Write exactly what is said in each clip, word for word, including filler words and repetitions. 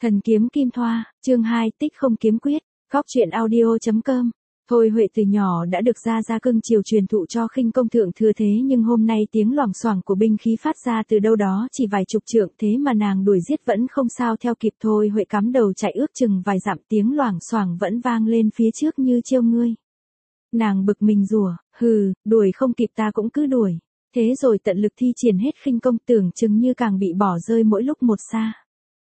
Thần kiếm kim thoa, chương hai, tích không kiếm quyết, góc truyện audio.com. Thôi Huệ từ nhỏ đã được gia gia cưng chiều truyền thụ cho khinh công thượng thừa, thế nhưng hôm nay tiếng loảng xoảng của binh khí phát ra từ đâu đó chỉ vài chục trượng, thế mà nàng đuổi giết vẫn không sao theo kịp. Thôi Huệ cắm đầu chạy ước chừng vài dặm, tiếng loảng xoảng vẫn vang lên phía trước như trêu ngươi. Nàng bực mình rủa, hừ, đuổi không kịp ta cũng cứ đuổi. Thế rồi tận lực thi triển hết khinh công, tưởng chừng như càng bị bỏ rơi mỗi lúc một xa.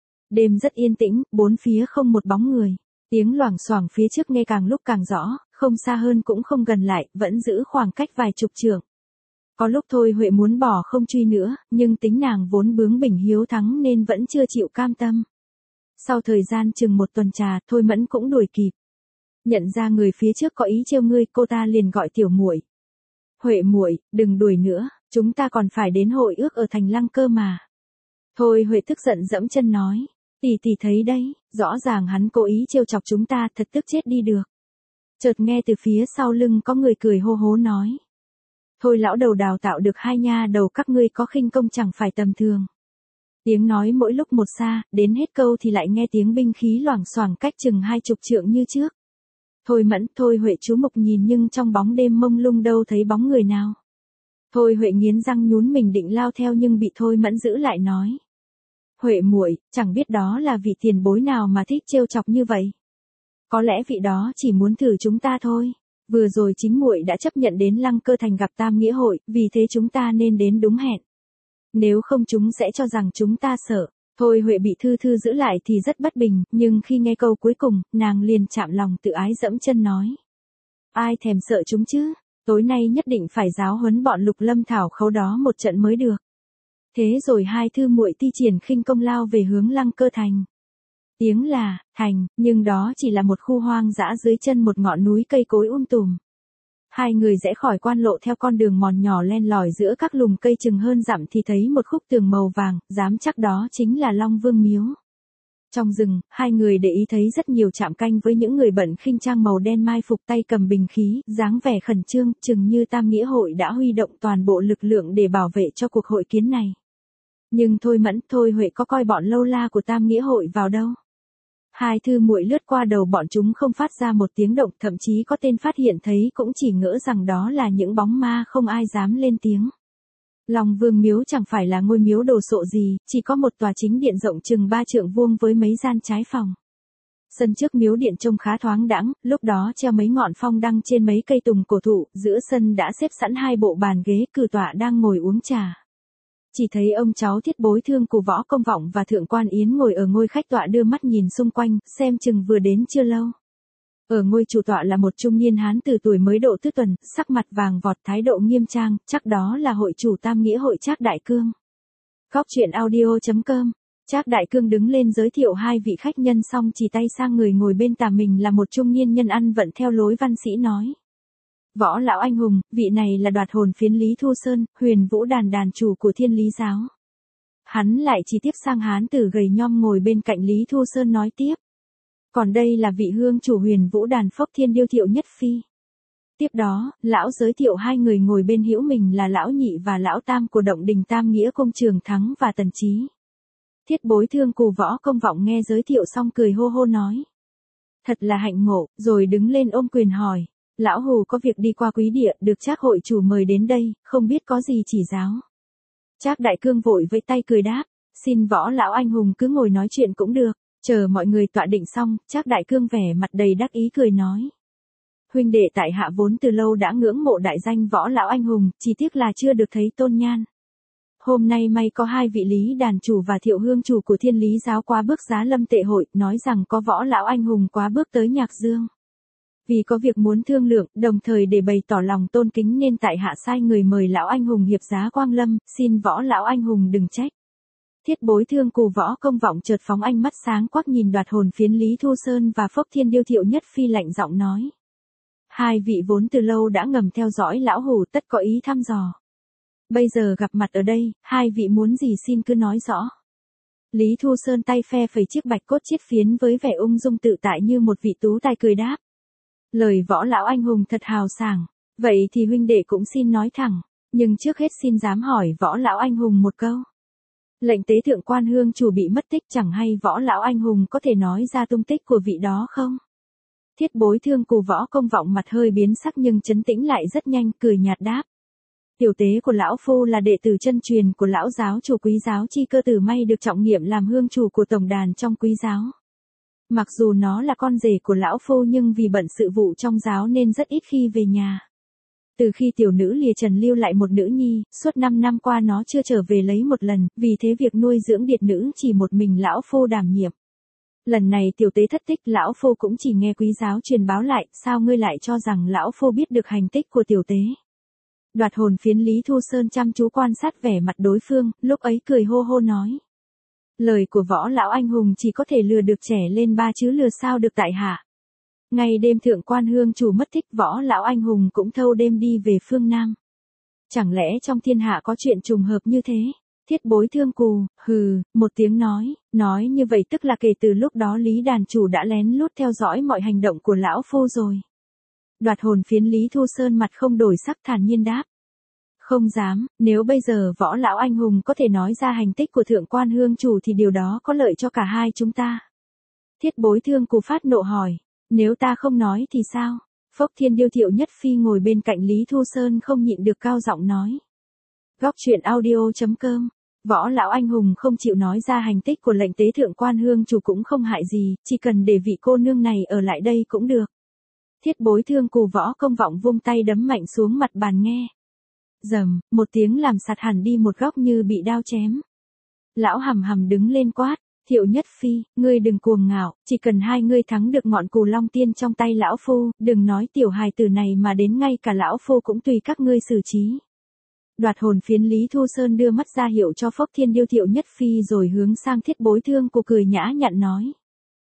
Đêm rất yên tĩnh, bốn phía không một bóng người. Tiếng loảng xoảng phía trước nghe càng lúc càng rõ, không xa hơn cũng không gần lại, vẫn giữ khoảng cách vài chục trượng. Có lúc Thôi Huệ muốn bỏ không truy nữa, nhưng tính nàng vốn bướng bỉnh hiếu thắng nên vẫn chưa chịu cam tâm. Sau thời gian chừng một tuần trà, Thôi Mẫn cũng đuổi kịp. Nhận ra người phía trước có ý trêu ngươi, cô ta liền gọi tiểu muội. Huệ muội, đừng đuổi nữa, chúng ta còn phải đến hội ước ở thành Lăng cơ mà. Thôi Huệ tức giận dẫm chân nói. Tỷ tỷ thấy đấy, rõ ràng hắn cố ý trêu chọc chúng ta, thật tức chết đi được. Chợt nghe từ phía sau lưng có người cười hô hố nói. Thôi lão đầu đào tạo được hai nha đầu các ngươi có khinh công chẳng phải tầm thường. Tiếng nói mỗi lúc một xa, đến hết câu thì lại nghe tiếng binh khí loảng xoảng cách chừng hai chục trượng như trước. Thôi Mẫn, Thôi Huệ chú mục nhìn nhưng trong bóng đêm mông lung đâu thấy bóng người nào. Thôi Huệ nghiến răng nhún mình định lao theo nhưng bị Thôi Mẫn giữ lại nói. Huệ muội, chẳng biết đó là vị tiền bối nào mà thích trêu chọc như vậy. Có lẽ vị đó chỉ muốn thử chúng ta thôi. Vừa rồi chính muội đã chấp nhận đến Lăng Cơ thành gặp Tam Nghĩa hội, vì thế chúng ta nên đến đúng hẹn. Nếu không chúng sẽ cho rằng chúng ta sợ. Thôi Huệ bị Thư Thư giữ lại thì rất bất bình, nhưng khi nghe câu cuối cùng, nàng liền chạm lòng tự ái dẫm chân nói. Ai thèm sợ chúng chứ, tối nay nhất định phải giáo huấn bọn Lục Lâm Thảo Khấu đó một trận mới được. Thế rồi hai thư muội thi triển khinh công lao về hướng Lăng Cơ thành. Tiếng là, thành, nhưng đó chỉ là một khu hoang dã dưới chân một ngọn núi cây cối um tùm. Hai người rẽ khỏi quan lộ theo con đường mòn nhỏ len lỏi giữa các lùm cây chừng hơn dặm thì thấy một khúc tường màu vàng, dám chắc đó chính là Long Vương miếu. Trong rừng, hai người để ý thấy rất nhiều trạm canh với những người bận khinh trang màu đen mai phục tay cầm bình khí, dáng vẻ khẩn trương, chừng như Tam Nghĩa hội đã huy động toàn bộ lực lượng để bảo vệ cho cuộc hội kiến này. Nhưng Thôi Mẫn, Thôi Huệ có coi bọn lâu la của Tam Nghĩa hội vào đâu. Hai thư muội lướt qua đầu bọn chúng không phát ra một tiếng động, thậm chí có tên phát hiện thấy cũng chỉ ngỡ rằng đó là những bóng ma, không ai dám lên tiếng. Long Vương miếu chẳng phải là ngôi miếu đồ sộ gì, chỉ có một tòa chính điện rộng chừng ba trượng vuông với mấy gian trái phòng. Sân trước miếu điện trông khá thoáng đãng, lúc đó treo mấy ngọn phong đăng trên mấy cây tùng cổ thụ, giữa sân đã xếp sẵn hai bộ bàn ghế, cử tọa đang ngồi uống trà. Chỉ thấy ông cháu Thiết Bối Thương của Võ Công Vọng và Thượng Quan Yến ngồi ở ngôi khách tọa đưa mắt nhìn xung quanh, xem chừng vừa đến chưa lâu. Ở ngôi chủ tọa là một trung niên hán từ tuổi mới độ tứ tuần, sắc mặt vàng vọt, thái độ nghiêm trang, chắc đó là hội chủ Tam Nghĩa hội Trác Đại Cương. Góc truyện audio.com. Trác Đại Cương đứng lên giới thiệu hai vị khách nhân xong chỉ tay sang người ngồi bên tà mình là một trung niên nhân ăn vận theo lối văn sĩ nói. Võ lão anh hùng, vị này là Đoạt Hồn Phiến Lý Thu Sơn, Huyền Vũ đàn đàn chủ của Thiên Lý giáo. Hắn lại chỉ tiếp sang hán tử gầy nhom ngồi bên cạnh Lý Thu Sơn nói tiếp. Còn đây là vị hương chủ Huyền Vũ đàn Phốc Thiên Điêu Thiệu Nhất Phi. Tiếp đó, lão giới thiệu hai người ngồi bên hữu mình là lão nhị và lão tam của Động Đình Tam Nghĩa Công Trường Thắng và Tần Chí. Thiết Bối Thương cù Võ Công Vọng nghe giới thiệu xong cười hô hô nói. Thật là hạnh ngộ, rồi đứng lên ôm quyền hỏi. Lão hù có việc đi qua Quý Địa, được Trác hội chủ mời đến đây, không biết có gì chỉ giáo. Trác Đại Cương vội với tay cười đáp, xin Võ lão anh hùng cứ ngồi nói chuyện cũng được. Chờ mọi người tọa định xong, Trác Đại Cương vẻ mặt đầy đắc ý cười nói. Huynh đệ tại hạ vốn từ lâu đã ngưỡng mộ đại danh Võ lão anh hùng, chỉ tiếc là chưa được thấy tôn nhan. Hôm nay may có hai vị Lý đàn chủ và Thiệu hương chủ của Thiên Lý giáo quá bước giá Lâm Tệ hội, nói rằng có Võ lão anh hùng quá bước tới Nhạc Dương. Vì có việc muốn thương lượng, đồng thời để bày tỏ lòng tôn kính nên tại hạ sai người mời lão anh hùng hiệp giá Quang Lâm, xin Võ lão anh hùng đừng trách. Thiết Bối Thương cù Võ Công Vọng chợt phóng ánh mắt sáng quắc nhìn Đoạt Hồn Phiến Lý Thu Sơn và Phốc Thiên Điêu Thiệu Nhất Phi lạnh giọng nói. Hai vị vốn từ lâu đã ngầm theo dõi lão hủ tất có ý thăm dò. Bây giờ gặp mặt ở đây, hai vị muốn gì xin cứ nói rõ. Lý Thu Sơn tay phe phẩy chiếc bạch cốt chiết phiến với vẻ ung dung tự tại như một vị tú tài cười đáp. Lời Võ lão anh hùng thật hào sảng, vậy thì huynh đệ cũng xin nói thẳng, nhưng trước hết xin dám hỏi Võ lão anh hùng một câu. Lệnh tế thượng quan hương chủ bị mất tích, chẳng hay Võ lão anh hùng có thể nói ra tung tích của vị đó không? Thiết Bối Thương Cù Võ Công Vọng mặt hơi biến sắc nhưng trấn tĩnh lại rất nhanh, cười nhạt đáp. Tiểu tế của lão phu là đệ tử chân truyền của lão giáo chủ Quý giáo Chi Cơ Tử May, được trọng nhiệm làm hương chủ của tổng đàn trong Quý giáo. Mặc dù nó là con rể của lão phu nhưng vì bận sự vụ trong giáo nên rất ít khi về nhà. Từ khi tiểu nữ lìa trần lưu lại một nữ nhi, suốt năm năm qua nó chưa trở về lấy một lần, vì thế việc nuôi dưỡng điệt nữ chỉ một mình lão phu đảm nhiệm. Lần này tiểu tế thất tích, lão phu cũng chỉ nghe Quý giáo truyền báo lại, sao ngươi lại cho rằng lão phu biết được hành tích của tiểu tế? Đoạt hồn phiến Lý Thu Sơn chăm chú quan sát vẻ mặt đối phương, lúc ấy cười hô hô nói. Lời của Võ lão anh hùng chỉ có thể lừa được trẻ lên ba chứ lừa sao được tại hạ. Ngày đêm thượng quan hương chủ mất tích, Võ lão anh hùng cũng thâu đêm đi về phương Nam. Chẳng lẽ trong thiên hạ có chuyện trùng hợp như thế? Thiết Bối Thương Cù, hừ, một tiếng nói, nói như vậy tức là kể từ lúc đó Lý đàn chủ đã lén lút theo dõi mọi hành động của lão phu rồi. Đoạt hồn phiến Lý Thu Sơn mặt không đổi sắc, thản nhiên đáp. Không dám, nếu bây giờ Võ lão anh hùng có thể nói ra hành tích của thượng quan hương chủ thì điều đó có lợi cho cả hai chúng ta. Thiết Bối Thương Cù phát nộ hỏi, nếu ta không nói thì sao? Phốc Thiên Điêu Thiệu Nhất Phi ngồi bên cạnh Lý Thu Sơn không nhịn được cao giọng nói. Góc truyện audio chấm com. Võ lão anh hùng không chịu nói ra hành tích của lệnh tế thượng quan hương chủ cũng không hại gì, chỉ cần để vị cô nương này ở lại đây cũng được. Thiết Bối Thương Cù Võ Công Vọng vung tay đấm mạnh xuống mặt bàn nghe. Rầm, một tiếng làm sạt hẳn đi một góc như bị đao chém. Lão hầm hầm đứng lên quát, Thiệu Nhất Phi, ngươi đừng cuồng ngạo, chỉ cần hai ngươi thắng được ngọn cù long tiên trong tay lão phu, đừng nói tiểu hài tử này mà đến ngay cả lão phu cũng tùy các ngươi xử trí. Đoạt hồn phiến Lý Thu Sơn đưa mắt ra hiệu cho Phốc Thiên Điêu Thiệu Nhất Phi rồi hướng sang Thiết Bối Thương Cù cười nhã nhặn nói.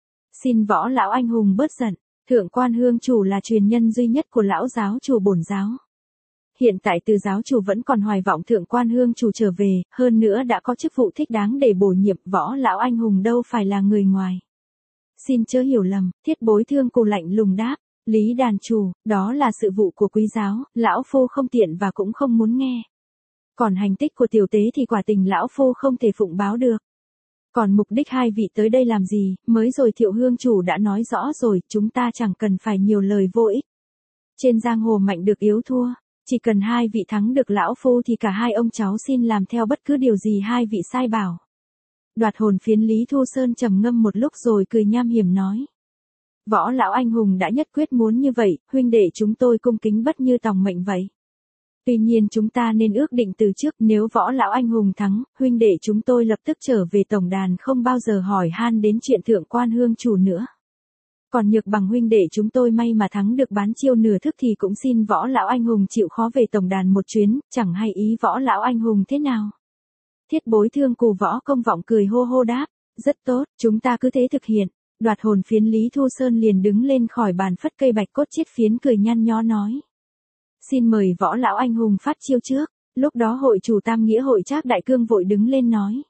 Xin Võ lão anh hùng bớt giận, thượng quan hương chủ là truyền nhân duy nhất của lão giáo chủ bổn giáo. Hiện tại từ giáo chủ vẫn còn hoài vọng thượng quan hương chủ trở về, hơn nữa đã có chức vụ thích đáng để bổ nhiệm, Võ lão anh hùng đâu phải là người ngoài. Xin chớ hiểu lầm, Thiết Bối Thương Cù lạnh lùng đáp, Lý đàn chủ, đó là sự vụ của Quý giáo, lão phu không tiện và cũng không muốn nghe. Còn hành tích của tiểu tế thì quả tình lão phu không thể phụng báo được. Còn mục đích hai vị tới đây làm gì, mới rồi Thiệu hương chủ đã nói rõ rồi, chúng ta chẳng cần phải nhiều lời vô ích. Trên giang hồ mạnh được yếu thua. Chỉ cần hai vị thắng được lão phu thì cả hai ông cháu xin làm theo bất cứ điều gì hai vị sai bảo. Đoạt hồn phiến Lý Thu Sơn trầm ngâm một lúc rồi cười nham hiểm nói. Võ lão anh hùng đã nhất quyết muốn như vậy, huynh đệ chúng tôi cung kính bất như tòng mệnh vậy. Tuy nhiên chúng ta nên ước định từ trước, nếu Võ lão anh hùng thắng, huynh đệ chúng tôi lập tức trở về tổng đàn, không bao giờ hỏi han đến chuyện thượng quan hương chủ nữa. Còn nhược bằng huynh đệ chúng tôi may mà thắng được bán chiêu nửa thức thì cũng xin Võ lão anh hùng chịu khó về tổng đàn một chuyến, chẳng hay ý Võ lão anh hùng thế nào. Thiết Bối Thương Cù Võ Công Vọng cười hô hô đáp, rất tốt, chúng ta cứ thế thực hiện. Đoạt hồn phiến Lý Thu Sơn liền đứng lên khỏi bàn phất cây bạch cốt chiết phiến cười nhăn nhó nói. Xin mời Võ lão anh hùng phát chiêu trước. Lúc đó hội chủ Tam Nghĩa hội Trác Đại Cương vội đứng lên nói.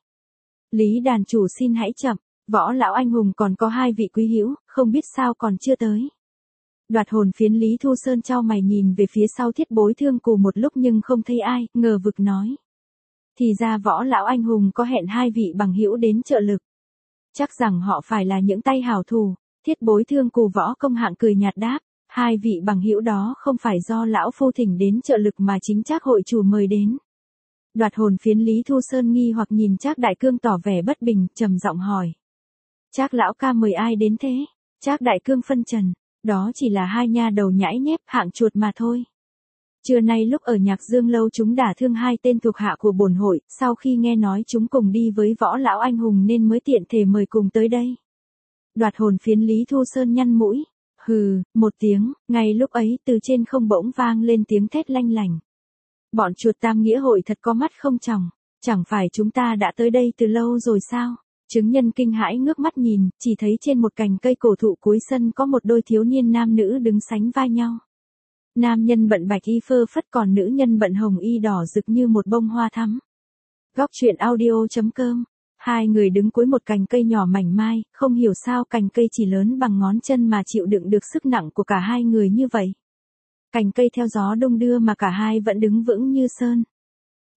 Lý đàn chủ xin hãy chậm. Võ lão anh hùng còn có hai vị quý hữu, không biết sao còn chưa tới. Đoạt hồn phiến Lý Thu Sơn chau mày nhìn về phía sau Thiết Bối Thương Cù một lúc nhưng không thấy ai, ngờ vực nói. Thì ra Võ lão anh hùng có hẹn hai vị bằng hữu đến trợ lực. Chắc rằng họ phải là những tay hảo thủ. Thiết Bối Thương Cù Võ Công Hạng cười nhạt đáp, hai vị bằng hữu đó không phải do lão phu thỉnh đến trợ lực mà chính Trác hội chủ mời đến. Đoạt hồn phiến Lý Thu Sơn nghi hoặc nhìn Trác Đại Cương tỏ vẻ bất bình, trầm giọng hỏi. Trác lão ca mời ai đến thế? Trác Đại Cương phân trần, đó chỉ là hai nha đầu nhãi nhép hạng chuột mà thôi. Trưa nay lúc ở Nhạc Dương lâu chúng đả thương hai tên thuộc hạ của bổn hội, sau khi nghe nói chúng cùng đi với Võ lão anh hùng nên mới tiện thể mời cùng tới đây. Đoạt hồn phiến Lý Thu Sơn nhăn mũi, hừ, một tiếng, ngay lúc ấy từ trên không bỗng vang lên tiếng thét lanh lành. Bọn chuột Tam Nghĩa hội thật có mắt không tròng, chẳng phải chúng ta đã tới đây từ lâu rồi sao? Chứng nhân kinh hãi ngước mắt nhìn, chỉ thấy trên một cành cây cổ thụ cuối sân có một đôi thiếu niên nam nữ đứng sánh vai nhau. Nam nhân bận bạch y phơ phất còn nữ nhân bận hồng y đỏ rực như một bông hoa thắm. Góc truyện audio chấm com. Hai người đứng cuối một cành cây nhỏ mảnh mai, không hiểu sao cành cây chỉ lớn bằng ngón chân mà chịu đựng được sức nặng của cả hai người như vậy. Cành cây theo gió đung đưa mà cả hai vẫn đứng vững như sơn.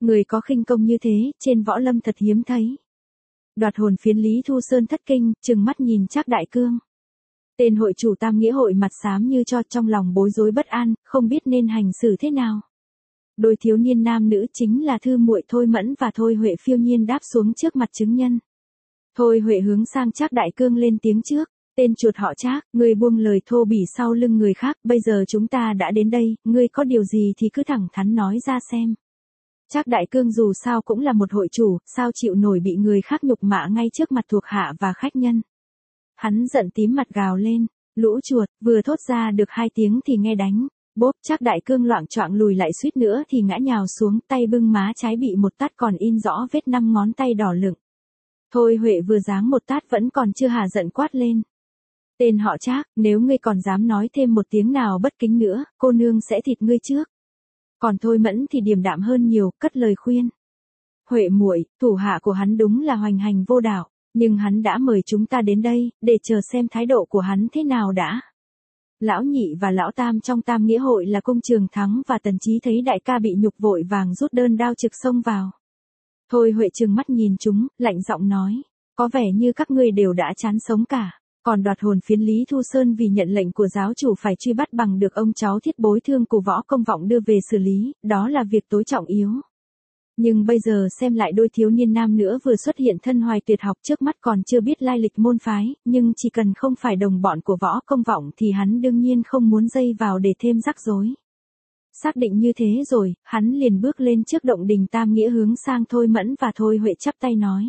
Người có khinh công như thế, trên võ lâm thật hiếm thấy. Đoạt hồn phiến Lý Thu Sơn thất kinh, trừng mắt nhìn Trác Đại Cương. Tên hội chủ Tam Nghĩa hội mặt xám như cho, trong lòng bối rối bất an, không biết nên hành xử thế nào. Đôi thiếu niên nam nữ chính là Thư Muội Thôi Mẫn và Thôi Huệ phiêu nhiên đáp xuống trước mặt chứng nhân. Thôi Huệ hướng sang Trác Đại Cương lên tiếng trước. Tên chuột họ Trác, ngươi buông lời thô bỉ sau lưng người khác, bây giờ chúng ta đã đến đây, ngươi có điều gì thì cứ thẳng thắn nói ra xem. Trác Đại Cương dù sao cũng là một hội chủ, sao chịu nổi bị người khác nhục mạ ngay trước mặt thuộc hạ và khách nhân. Hắn giận tím mặt gào lên, lũ chuột, vừa thốt ra được hai tiếng thì nghe đánh. Bốp, Trác Đại Cương loạng choạng lùi lại suýt nữa thì ngã nhào xuống, tay bưng má trái bị một tát còn in rõ vết năm ngón tay đỏ lựng. Thôi Huệ vừa giáng một tát vẫn còn chưa hà giận quát lên. Tên họ Trác, nếu ngươi còn dám nói thêm một tiếng nào bất kính nữa, cô nương sẽ thịt ngươi trước. Còn Thôi Mẫn thì điềm đạm hơn nhiều, cất lời khuyên. Huệ muội, thủ hạ của hắn đúng là hoành hành vô đạo, nhưng hắn đã mời chúng ta đến đây, để chờ xem thái độ của hắn thế nào đã. Lão nhị và lão tam trong Tam Nghĩa hội là Cung Trường Thắng và Tần Chí thấy đại ca bị nhục vội vàng rút đơn đao trực xông vào. Thôi Huệ trừng mắt nhìn chúng, lạnh giọng nói, có vẻ như các ngươi đều đã chán sống cả. Còn đoạt hồn phiến Lý Thu Sơn vì nhận lệnh của giáo chủ phải truy bắt bằng được ông cháu Thiết Bối Thương của Võ Công Vọng đưa về xử lý, đó là việc tối trọng yếu. Nhưng bây giờ xem lại đôi thiếu niên nam nữa vừa xuất hiện thân hoài tuyệt học trước mắt còn chưa biết lai lịch môn phái, nhưng chỉ cần không phải đồng bọn của Võ Công Vọng thì hắn đương nhiên không muốn dây vào để thêm rắc rối. Xác định như thế rồi, hắn liền bước lên trước động đình Tam Nghĩa hướng sang Thôi Mẫn và Thôi Huệ chắp tay nói.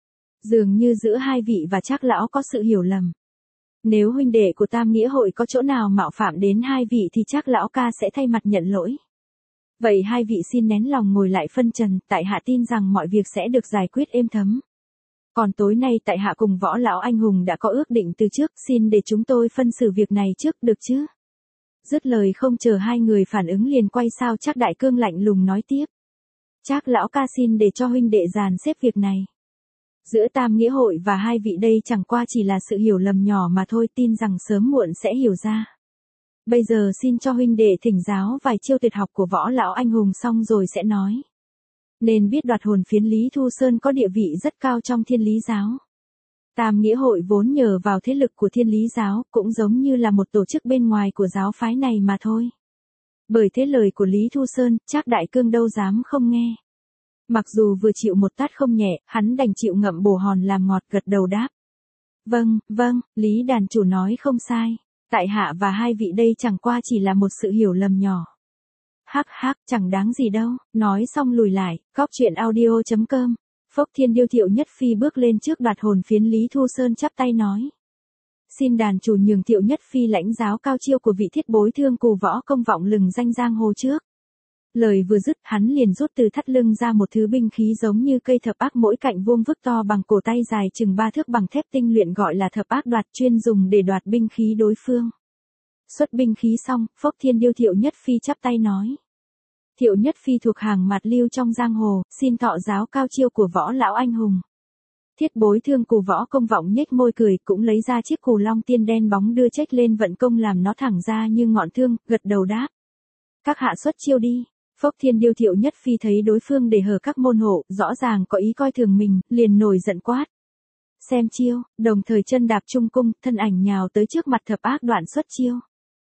Dường như giữa hai vị và Trác lão có sự hiểu lầm. Nếu huynh đệ của Tam Nghĩa hội có chỗ nào mạo phạm đến hai vị thì Trác lão ca sẽ thay mặt nhận lỗi. Vậy hai vị xin nén lòng ngồi lại phân trần, tại hạ tin rằng mọi việc sẽ được giải quyết êm thấm. Còn tối nay tại hạ cùng Võ lão anh hùng đã có ước định từ trước, xin để chúng tôi phân xử việc này trước được chứ? Dứt lời không chờ hai người phản ứng liền quay sao Trác Đại Cương lạnh lùng nói tiếp. Trác lão ca xin để cho huynh đệ dàn xếp việc này. Giữa Tam Nghĩa hội và hai vị đây chẳng qua chỉ là sự hiểu lầm nhỏ mà thôi, tin rằng sớm muộn sẽ hiểu ra. Bây giờ xin cho huynh đệ thỉnh giáo vài chiêu tuyệt học của Võ lão anh hùng xong rồi sẽ nói. Nên biết đoạt hồn phiến Lý Thu Sơn có địa vị rất cao trong Thiên Lý giáo. Tam Nghĩa hội vốn nhờ vào thế lực của Thiên Lý giáo, cũng giống như là một tổ chức bên ngoài của giáo phái này mà thôi. Bởi thế lời của Lý Thu Sơn, Trác Đại Cương đâu dám không nghe. Mặc dù vừa chịu một tát không nhẹ, hắn đành chịu ngậm bồ hòn làm ngọt gật đầu đáp. Vâng, vâng, Lý đàn chủ nói không sai. Tại hạ và hai vị đây chẳng qua chỉ là một sự hiểu lầm nhỏ. Hắc hắc, chẳng đáng gì đâu, nói xong lùi lại, góc truyện audio chấm com. Phốc Thiên Điêu Thiệu Nhất Phi bước lên trước đoạt hồn phiến Lý Thu Sơn chắp tay nói. Xin đàn chủ nhường Thiệu Nhất Phi lãnh giáo cao chiêu của vị Thiết Bối Thương cù Võ Công Vọng lừng danh giang hồ trước. Lời vừa dứt, hắn liền rút từ thắt lưng ra một thứ binh khí giống như cây thập ác mỗi cạnh vuông vức to bằng cổ tay dài chừng ba thước bằng thép tinh luyện gọi là thập ác đoạt, chuyên dùng để đoạt binh khí đối phương. Xuất binh khí xong, Phốc Thiên Điêu Thiệu Nhất Phi chắp tay nói. Thiệu Nhất Phi thuộc hàng mạt lưu trong giang hồ, xin thọ giáo cao chiêu của Võ lão anh hùng. Thiết Bối Thương cù Võ Công Vọng nhếch môi cười, cũng lấy ra chiếc cù long tiên đen bóng đưa chếch lên vận công làm nó thẳng ra như ngọn thương, gật đầu đáp. Các hạ xuất chiêu đi. Phốc Thiên Điêu Thiệu Nhất Phi thấy đối phương để hở các môn hộ, rõ ràng có ý coi thường mình, liền nổi giận quát. Xem chiêu, đồng thời chân đạp trung cung, thân ảnh nhào tới trước mặt thập ác đoạn xuất chiêu.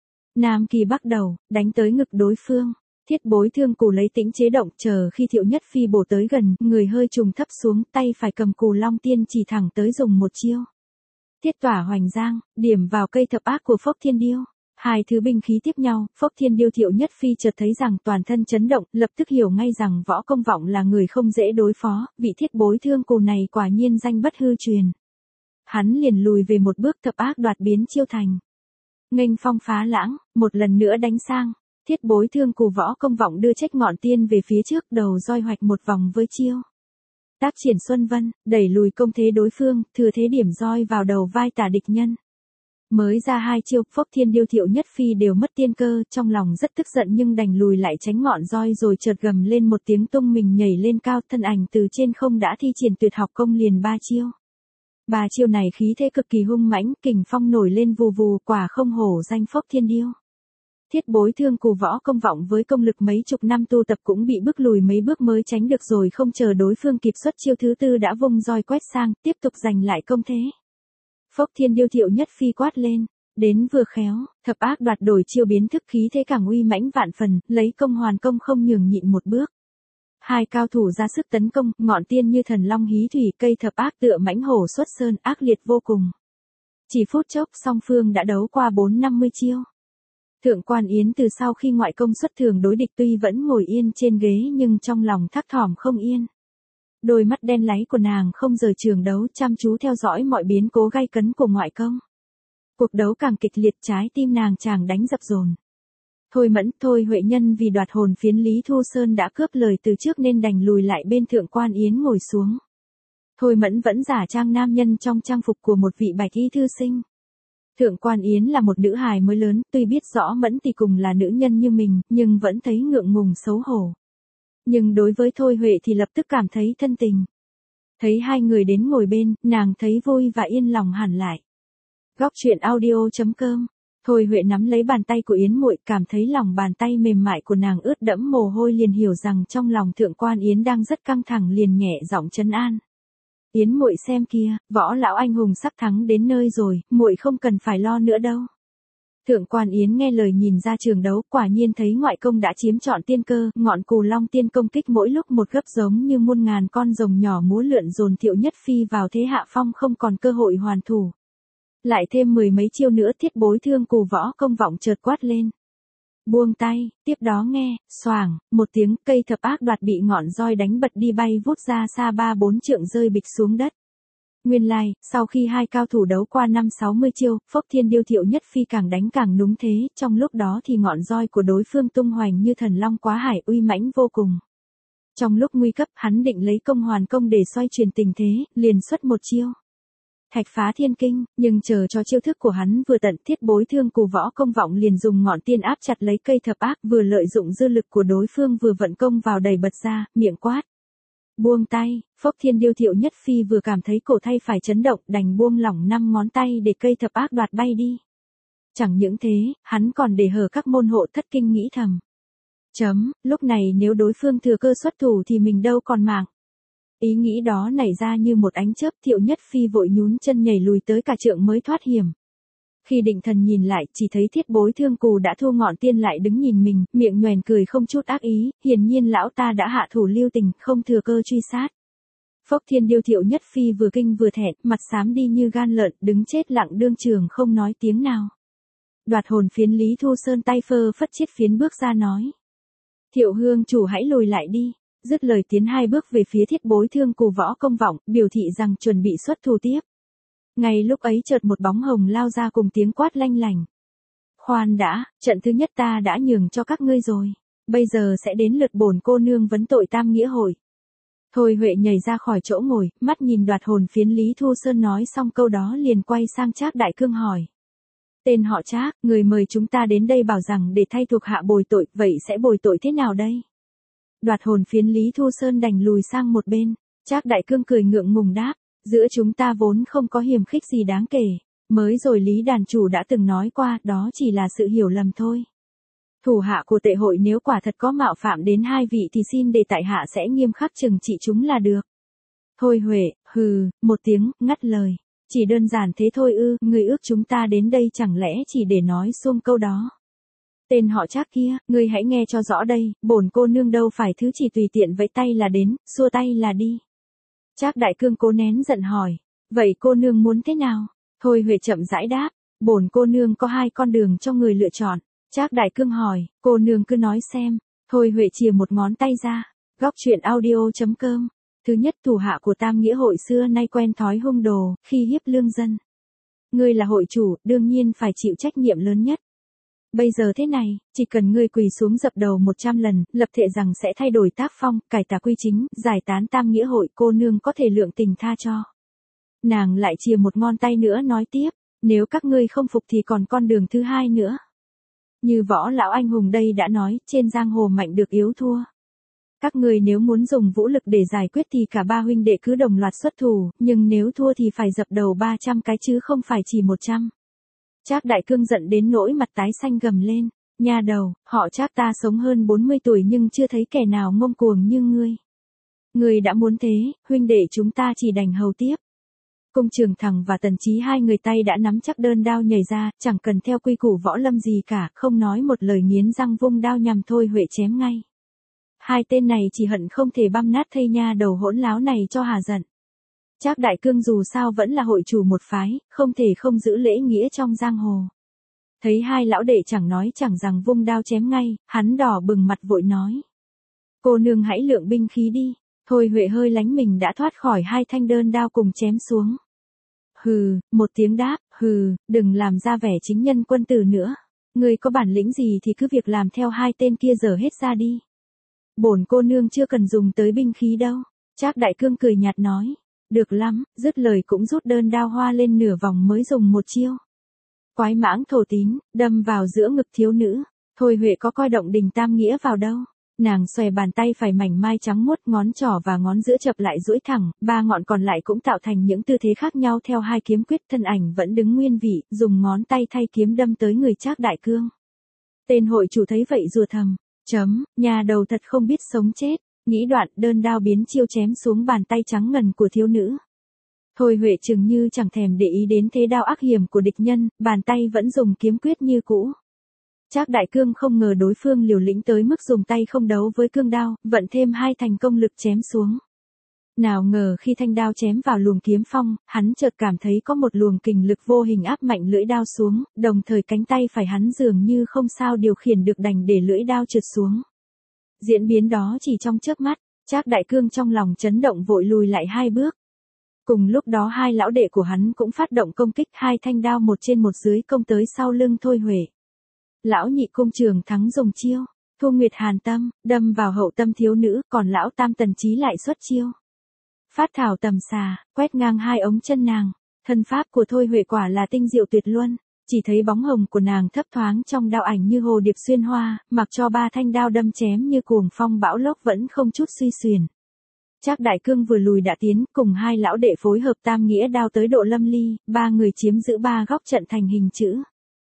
Nam Kỳ bắt đầu, đánh tới ngực đối phương. Thiết Bối Thương cù lấy tĩnh chế động, chờ khi Thiệu Nhất Phi bổ tới gần, người hơi trùng thấp xuống, tay phải cầm cù long tiên chỉ thẳng tới dùng một chiêu. Thiết tỏa hoành giang, điểm vào cây thập ác của Phốc Thiên Điêu. Hai thứ binh khí tiếp nhau, Phốc Thiên Điêu Thiệu Nhất Phi chợt thấy rằng toàn thân chấn động, lập tức hiểu ngay rằng Võ Công Vọng là người không dễ đối phó, vị Thiết Bối Thương cù này quả nhiên danh bất hư truyền. Hắn liền lùi về một bước, thập ác đoạt biến chiêu thành. Nghênh phong phá lãng, một lần nữa đánh sang. Thiết Bối Thương cù Võ Công Vọng đưa chếch ngọn tiên về phía trước, đầu roi hoạch một vòng với chiêu. Tác triển Xuân Vân, đẩy lùi công thế đối phương, thừa thế điểm roi vào đầu vai tả địch nhân. Mới ra hai chiêu, Phốc Thiên Điêu Thiệu Nhất Phi đều mất tiên cơ, trong lòng rất tức giận nhưng đành lùi lại tránh ngọn roi rồi chợt gầm lên một tiếng tung mình nhảy lên cao, thân ảnh từ trên không đã thi triển tuyệt học công liền ba chiêu. Ba chiêu này khí thế cực kỳ hung mãnh, kình phong nổi lên vù vù, quả không hổ danh Phốc Thiên Điêu. Thiết Bối Thương Cù Võ Công Vọng với công lực mấy chục năm tu tập cũng bị bước lùi mấy bước mới tránh được, rồi không chờ đối phương kịp xuất chiêu thứ tư đã vung roi quét sang, tiếp tục giành lại công thế. Phốc Thiên Điêu Thiệu Nhất Phi quát lên, đến vừa khéo, thập ác đoạt đổi chiêu biến thức khí thế càng uy mãnh vạn phần, lấy công hoàn công không nhường nhịn một bước. Hai cao thủ ra sức tấn công, ngọn tiên như thần long hí thủy, cây thập ác tựa mãnh hổ xuất sơn, ác liệt vô cùng. Chỉ phút chốc song phương đã đấu qua bốn năm mươi chiêu. Thượng Quan Yến từ sau khi ngoại công xuất thường đối địch tuy vẫn ngồi yên trên ghế nhưng trong lòng thắc thỏm không yên. Đôi mắt đen láy của nàng không rời trường đấu, chăm chú theo dõi mọi biến cố gay cấn của ngoại công. Cuộc đấu càng kịch liệt, trái tim nàng chàng đánh dập dồn. Thôi Mẫn, Thôi Huệ nhân vì đoạt hồn phiến Lý Thu Sơn đã cướp lời từ trước nên đành lùi lại bên Thượng Quan Yến ngồi xuống. Thôi Mẫn vẫn giả trang nam nhân trong trang phục của một vị bạch y thư sinh. Thượng Quan Yến là một nữ hài mới lớn, tuy biết rõ Mẫn thì cùng là nữ nhân như mình, nhưng vẫn thấy ngượng ngùng xấu hổ. Nhưng đối với Thôi Huệ thì lập tức cảm thấy thân tình. Thấy hai người đến ngồi bên, nàng thấy vui và yên lòng hẳn lại. Góc truyện audio chấm com. Thôi Huệ nắm lấy bàn tay của Yến muội, cảm thấy lòng bàn tay mềm mại của nàng ướt đẫm mồ hôi, liền hiểu rằng trong lòng Thượng Quan Yến đang rất căng thẳng, liền nhẹ giọng trấn an. Yến muội xem kia, võ lão anh hùng sắp thắng đến nơi rồi, muội không cần phải lo nữa đâu. Thượng Quan Yến nghe lời nhìn ra trường đấu, quả nhiên thấy ngoại công đã chiếm trọn tiên cơ, ngọn cù long tiên công kích mỗi lúc một gấp giống như muôn ngàn con rồng nhỏ múa lượn dồn Thiệu Nhất Phi vào thế hạ phong, không còn cơ hội hoàn thủ. Lại thêm mười mấy chiêu nữa, Thiết Bối Thương Cù Võ Công Vọng chợt quát lên. Buông tay, tiếp đó nghe, xoảng, một tiếng, cây thập ác đoạt bị ngọn roi đánh bật đi, bay vút ra xa ba bốn trượng, rơi bịch xuống đất. Nguyên lai, sau khi hai cao thủ đấu qua năm sáu mươi chiêu, Phốc Thiên Điêu Thiệu Nhất Phi càng đánh càng núng thế, trong lúc đó thì ngọn roi của đối phương tung hoành như thần long quá hải, uy mãnh vô cùng. Trong lúc nguy cấp, hắn định lấy công hoàn công để xoay chuyển tình thế, liền xuất một chiêu Thạch Phá Thiên Kinh, nhưng chờ cho chiêu thức của hắn vừa tận, Thiết Bối Thương Cù Võ Công Vọng liền dùng ngọn tiên áp chặt lấy cây thập ác, vừa lợi dụng dư lực của đối phương vừa vận công vào đẩy bật ra, miệng quát. Buông tay, Phốc Thiên Điêu Thiệu Nhất Phi vừa cảm thấy cổ tay phải chấn động, đành buông lỏng năm ngón tay để cây thập ác đoạt bay đi. Chẳng những thế, hắn còn để hở các môn hộ thất kinh, nghĩ thầm. Chấm, lúc này nếu đối phương thừa cơ xuất thủ thì mình đâu còn mạng. Ý nghĩ đó nảy ra như một ánh chớp, Thiệu Nhất Phi vội nhún chân nhảy lùi tới cả trượng mới thoát hiểm. Khi định thần nhìn lại, chỉ thấy Thiết Bối Thương Cù đã thu ngọn tiên lại đứng nhìn mình, miệng nhoẻn cười không chút ác ý, hiển nhiên lão ta đã hạ thủ lưu tình, không thừa cơ truy sát. Phốc Thiên Điêu Thiệu Nhất Phi vừa kinh vừa thẹn, mặt xám đi như gan lợn, đứng chết lặng đương trường không nói tiếng nào. Đoạt hồn phiến Lý Thu Sơn tay phơ phất chiết phiến bước ra nói. Thiệu hương chủ hãy lùi lại đi. Dứt lời tiến hai bước về phía Thiết Bối Thương Cù Võ Công Vọng, biểu thị rằng chuẩn bị xuất thủ tiếp. Ngay lúc ấy chợt một bóng hồng lao ra cùng tiếng quát lanh lành. Khoan đã, trận thứ nhất ta đã nhường cho các ngươi rồi. Bây giờ sẽ đến lượt bổn cô nương vấn tội tam nghĩa hội. Thôi Huệ nhảy ra khỏi chỗ ngồi, mắt nhìn đoạt hồn phiến Lý Thu Sơn, nói xong câu đó liền quay sang Trác Đại Cương hỏi. Tên họ Trác, người mời chúng ta đến đây bảo rằng để thay thuộc hạ bồi tội, vậy sẽ bồi tội thế nào đây? Đoạt hồn phiến Lý Thu Sơn đành lùi sang một bên. Trác Đại Cương cười ngượng ngùng đáp. Giữa chúng ta vốn không có hiềm khích gì đáng kể. Mới rồi Lý đàn chủ đã từng nói qua, đó chỉ là sự hiểu lầm thôi. Thủ hạ của tệ hội nếu quả thật có mạo phạm đến hai vị thì xin để tại hạ sẽ nghiêm khắc trừng trị chúng là được. Thôi Huệ, hừ, một tiếng, ngắt lời. Chỉ đơn giản thế thôi ư, người ước chúng ta đến đây chẳng lẽ chỉ để nói xuông câu đó. Tên họ Trác kia, ngươi hãy nghe cho rõ đây, bổn cô nương đâu phải thứ chỉ tùy tiện vẫy tay là đến, xua tay là đi. Trác Đại Cương cố nén giận hỏi, vậy cô nương muốn thế nào? Thôi Huệ chậm rãi đáp, bổn cô nương có hai con đường cho người lựa chọn. Trác Đại Cương hỏi, cô nương cứ nói xem. Thôi Huệ chìa một ngón tay ra. Góc truyện audio chấm com. Thứ nhất, thủ hạ của Tam Nghĩa hội xưa nay quen thói hung đồ, khi hiếp lương dân. Ngươi là hội chủ, đương nhiên phải chịu trách nhiệm lớn nhất. Bây giờ thế này, chỉ cần ngươi quỳ xuống dập đầu một trăm lần, lập thệ rằng sẽ thay đổi tác phong, cải tà quy chính, giải tán Tam Nghĩa hội, cô nương có thể lượng tình tha cho. Nàng lại chìa một ngón tay nữa nói tiếp, nếu các ngươi không phục thì còn con đường thứ hai nữa. Như võ lão anh hùng đây đã nói, trên giang hồ mạnh được yếu thua. Các ngươi nếu muốn dùng vũ lực để giải quyết thì cả ba huynh đệ cứ đồng loạt xuất thủ, nhưng nếu thua thì phải dập đầu ba trăm cái chứ không phải chỉ một trăm. Trác Đại Cương giận đến nỗi mặt tái xanh gầm lên. Nha đầu, họ Trác ta sống hơn bốn mươi tuổi nhưng chưa thấy kẻ nào ngông cuồng như ngươi. Ngươi đã muốn thế, huynh đệ chúng ta chỉ đành hầu tiếp. Cung Trường Thằng và Tần Chí hai người tay đã nắm chắc đơn đao nhảy ra, chẳng cần theo quy củ võ lâm gì cả, không nói một lời nghiến răng vung đao nhằm Thôi Huệ chém ngay. Hai tên này chỉ hận không thể băm nát thây nha đầu hỗn láo này cho hà giận. Trác Đại Cương dù sao vẫn là hội chủ một phái, không thể không giữ lễ nghĩa trong giang hồ. Thấy hai lão đệ chẳng nói chẳng rằng vung đao chém ngay, hắn đỏ bừng mặt vội nói. Cô nương hãy lượng binh khí đi. Thôi Huệ hơi lánh mình đã thoát khỏi hai thanh đơn đao cùng chém xuống. Hừ, một tiếng đáp, hừ, đừng làm ra vẻ chính nhân quân tử nữa. Ngươi có bản lĩnh gì thì cứ việc làm theo hai tên kia dở hết ra đi. Bổn cô nương chưa cần dùng tới binh khí đâu. Trác Đại Cương cười nhạt nói. Được lắm, dứt lời cũng rút đơn đao hoa lên nửa vòng mới dùng một chiêu. Quái mãng thổ tín, đâm vào giữa ngực thiếu nữ. Thôi Huệ có coi động đình tam nghĩa vào đâu. Nàng xòe bàn tay phải mảnh mai trắng muốt, ngón trỏ và ngón giữa chập lại duỗi thẳng, ba ngọn còn lại cũng tạo thành những tư thế khác nhau theo hai kiếm quyết, thân ảnh vẫn đứng nguyên vị, dùng ngón tay thay kiếm đâm tới người Trác Đại Cương. Tên hội chủ thấy vậy rùa thầm, chấm, nhà đầu thật không biết sống chết, nghĩ đoạn đơn đao biến chiêu chém xuống bàn tay trắng ngần của thiếu nữ. Thôi Huệ chừng như chẳng thèm để ý đến thế đao ác hiểm của địch nhân, bàn tay vẫn dùng kiếm quyết như cũ. Trác Đại Cương không ngờ đối phương liều lĩnh tới mức dùng tay không đấu với cương đao, vận thêm hai thành công lực chém xuống. Nào ngờ khi thanh đao chém vào luồng kiếm phong, hắn chợt cảm thấy có một luồng kình lực vô hình áp mạnh lưỡi đao xuống, đồng thời cánh tay phải hắn dường như không sao điều khiển được đành để lưỡi đao trượt xuống. Diễn biến đó chỉ trong chớp mắt, Trác Đại Cương trong lòng chấn động vội lùi lại hai bước. Cùng lúc đó hai lão đệ của hắn cũng phát động công kích, hai thanh đao một trên một dưới công tới sau lưng Thôi Huệ. Lão nhị Cung Trường Thắng dùng chiêu Thu Nguyệt Hàn Tâm, đâm vào hậu tâm thiếu nữ, còn lão tam Tần Chí lại xuất chiêu Phát Thảo Tầm Xà, quét ngang hai ống chân nàng. Thân pháp của Thôi Huệ quả là tinh diệu tuyệt luân, chỉ thấy bóng hồng của nàng thấp thoáng trong đao ảnh như hồ điệp xuyên hoa, mặc cho ba thanh đao đâm chém như cuồng phong bão lốc vẫn không chút suy xuyển. Trác Đại Cương vừa lùi đã tiến, cùng hai lão đệ phối hợp tam nghĩa đao tới độ lâm ly, ba người chiếm giữ ba góc trận thành hình chữ.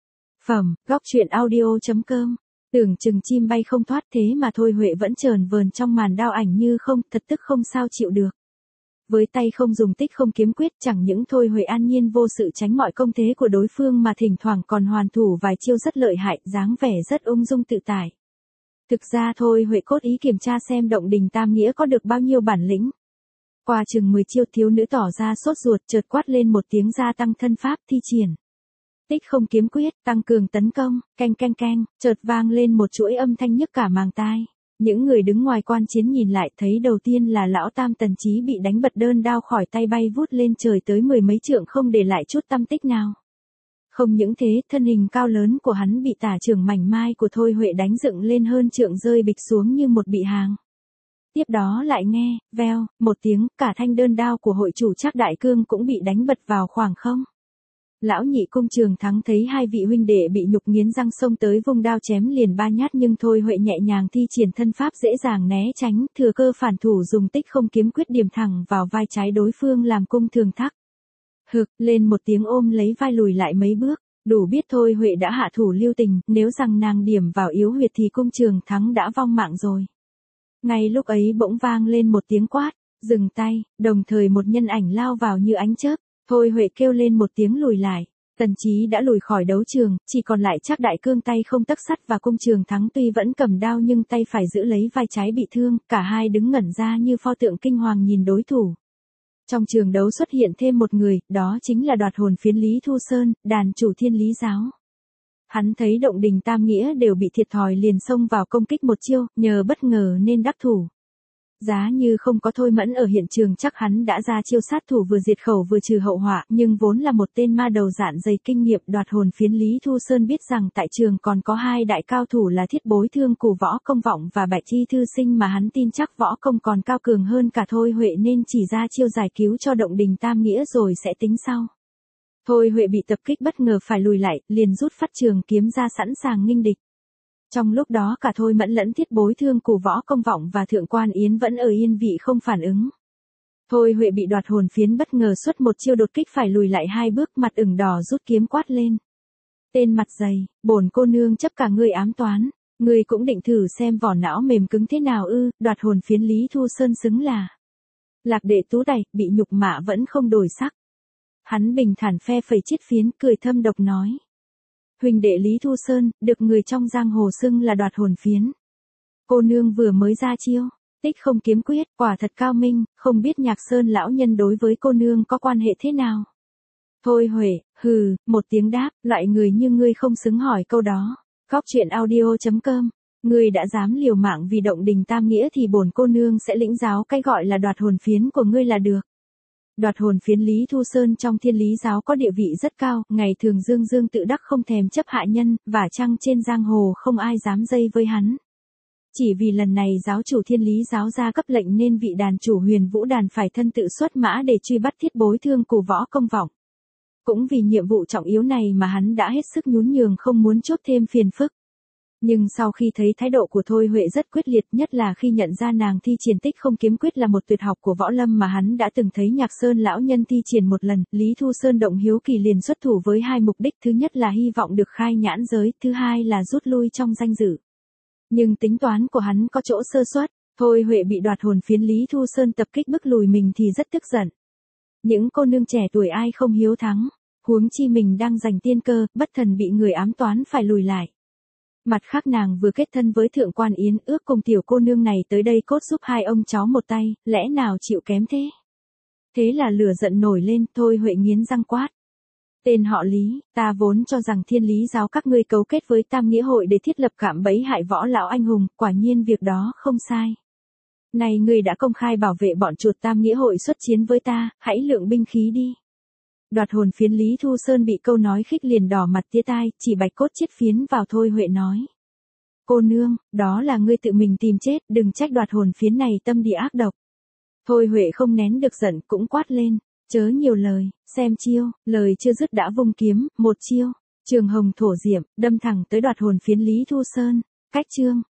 Phẩm, góc truyện audio chấm com. Tưởng chừng chim bay không thoát thế mà Thôi Huệ vẫn chờn vờn trong màn đao ảnh như không, thật tức không sao chịu được. Với tay không dùng tích không kiếm quyết, chẳng những Thôi Huệ an nhiên vô sự tránh mọi công thế của đối phương mà thỉnh thoảng còn hoàn thủ vài chiêu rất lợi hại, dáng vẻ rất ung dung tự tại. Thực ra Thôi Huệ cốt ý kiểm tra xem động đình tam nghĩa có được bao nhiêu bản lĩnh. Qua chừng mười chiêu thiếu nữ tỏ ra sốt ruột, chợt quát lên một tiếng gia tăng thân pháp thi triển. Tích không kiếm quyết, tăng cường tấn công, canh canh canh, chợt vang lên một chuỗi âm thanh nhức cả màng tai. Những người đứng ngoài quan chiến nhìn lại thấy đầu tiên là lão tam Tần Chí bị đánh bật đơn đao khỏi tay bay vút lên trời tới mười mấy trượng không để lại chút tăm tích nào. Không những thế, thân hình cao lớn của hắn bị tả trưởng mảnh mai của Thôi Huệ đánh dựng lên hơn trượng rơi bịch xuống như một bị hàng. Tiếp đó lại nghe, veo, một tiếng, cả thanh đơn đao của hội chủ Trác Đại Cương cũng bị đánh bật vào khoảng không. Lão nhị Cung Trường Thắng thấy hai vị huynh đệ bị nhục nghiến răng xông tới vung đao chém liền ba nhát nhưng Thôi Huệ nhẹ nhàng thi triển thân pháp dễ dàng né tránh, thừa cơ phản thủ dùng tích không kiếm quyết điểm thẳng vào vai trái đối phương làm Cung Thường Thắc. Hực, lên một tiếng ôm lấy vai lùi lại mấy bước, đủ biết Thôi Huệ đã hạ thủ lưu tình, nếu rằng nàng điểm vào yếu huyệt thì Cung Trường Thắng đã vong mạng rồi. Ngay lúc ấy bỗng vang lên một tiếng quát, dừng tay, đồng thời một nhân ảnh lao vào như ánh chớp. Thôi Huệ kêu lên một tiếng lùi lại, Tần Chí đã lùi khỏi đấu trường, chỉ còn lại Trác Đại Cương tay không tấc sắt và Cung Trường Thắng tuy vẫn cầm đao nhưng tay phải giữ lấy vai trái bị thương, cả hai đứng ngẩn ra như pho tượng kinh hoàng nhìn đối thủ. Trong trường đấu xuất hiện thêm một người, đó chính là đoạt hồn phiến Lý Thu Sơn, đàn chủ Thiên Lý Giáo. Hắn thấy động đình tam nghĩa đều bị thiệt thòi liền xông vào công kích một chiêu, nhờ bất ngờ nên đắc thủ. Giá như không có Thôi Mẫn ở hiện trường chắc hắn đã ra chiêu sát thủ vừa diệt khẩu vừa trừ hậu họa, nhưng vốn là một tên ma đầu dạn dày kinh nghiệm đoạt hồn phiến Lý Thu Sơn biết rằng tại trường còn có hai đại cao thủ là Thiết Bối Thương Cù Võ Công Vọng và Bạch Chi Thư Sinh mà hắn tin chắc võ công còn cao cường hơn cả Thôi Huệ nên chỉ ra chiêu giải cứu cho động đình tam nghĩa rồi sẽ tính sau. Thôi Huệ bị tập kích bất ngờ phải lùi lại, liền rút phát trường kiếm ra sẵn sàng nghênh địch. Trong lúc đó cả Thôi Mẫn lẫn Thiết Bối Thương Cù Võ Công Vọng và Thượng Quan Yến vẫn ở yên vị không phản ứng. Thôi Huệ bị đoạt hồn phiến bất ngờ xuất một chiêu đột kích phải lùi lại hai bước, mặt ửng đỏ rút kiếm quát lên. Tên mặt dày, bổn cô nương chấp cả ngươi ám toán, ngươi cũng định thử xem vỏ não mềm cứng thế nào ư? Đoạt hồn phiến Lý Thu Sơn xứng là lạc đệ tú đày, bị nhục mạ vẫn không đổi sắc. Hắn bình thản phe phẩy chiếc phiến, cười thâm độc nói. Huynh đệ Lý Thu Sơn, được người trong giang hồ xưng là đoạt hồn phiến. Cô nương vừa mới ra chiêu, tích không kiếm quyết, quả thật cao minh, không biết Nhạc Sơn lão nhân đối với cô nương có quan hệ thế nào. Thôi Huệ, hừ, một tiếng đáp, loại người như ngươi không xứng hỏi câu đó. Góc truyện audio chấm com, ngươi đã dám liều mạng vì động đình tam nghĩa thì bổn cô nương sẽ lĩnh giáo cái gọi là đoạt hồn phiến của ngươi là được. Đoạt hồn phiến Lý Thu Sơn trong thiên lý giáo có địa vị rất cao, ngày thường dương dương tự đắc không thèm chấp hạ nhân, và chăng trên giang hồ không ai dám dây với hắn. Chỉ vì lần này giáo chủ thiên lý giáo ra cấp lệnh nên vị đàn chủ Huyền Vũ đàn phải thân tự xuất mã để truy bắt thiết bối thương cù võ công vọng. Cũng vì nhiệm vụ trọng yếu này mà hắn đã hết sức nhún nhường không muốn chuốc thêm phiền phức. Nhưng sau khi thấy thái độ của Thôi Huệ rất quyết liệt, nhất là khi nhận ra nàng thi triển tích không kiếm quyết là một tuyệt học của võ lâm mà hắn đã từng thấy Nhạc Sơn lão nhân thi triển một lần, Lý Thu Sơn động hiếu kỳ liền xuất thủ với hai mục đích, thứ nhất là hy vọng được khai nhãn giới, thứ hai là rút lui trong danh dự. Nhưng tính toán của hắn có chỗ sơ suất, Thôi Huệ bị đoạt hồn phiến Lý Thu Sơn tập kích bức lùi mình thì rất tức giận. Những cô nương trẻ tuổi ai không hiếu thắng, huống chi mình đang giành tiên cơ, bất thần bị người ám toán phải lùi lại. Mặt khác nàng vừa kết thân với Thượng Quan Yến, ước cùng tiểu cô nương này tới đây cốt giúp hai ông cháu một tay, lẽ nào chịu kém thế? Thế là lửa giận nổi lên, Thôi Huệ nghiến răng quát. Tên họ Lý, ta vốn cho rằng thiên lý giáo các ngươi cấu kết với Tam Nghĩa hội để thiết lập cạm bẫy hại võ lão anh hùng, quả nhiên việc đó không sai. Này ngươi đã công khai bảo vệ bọn chuột Tam Nghĩa hội xuất chiến với ta, hãy lượng binh khí đi. Đoạt hồn phiến Lý Thu Sơn bị câu nói khích liền đỏ mặt tía tai, chỉ bạch cốt chiết phiến vào Thôi Huệ nói. Cô nương, đó là ngươi tự mình tìm chết, đừng trách đoạt hồn phiến này tâm địa ác độc. Thôi Huệ không nén được giận cũng quát lên, chớ nhiều lời, xem chiêu, lời chưa dứt đã vung kiếm, một chiêu, trường hồng thổ diệm, đâm thẳng tới đoạt hồn phiến Lý Thu Sơn, cách chương.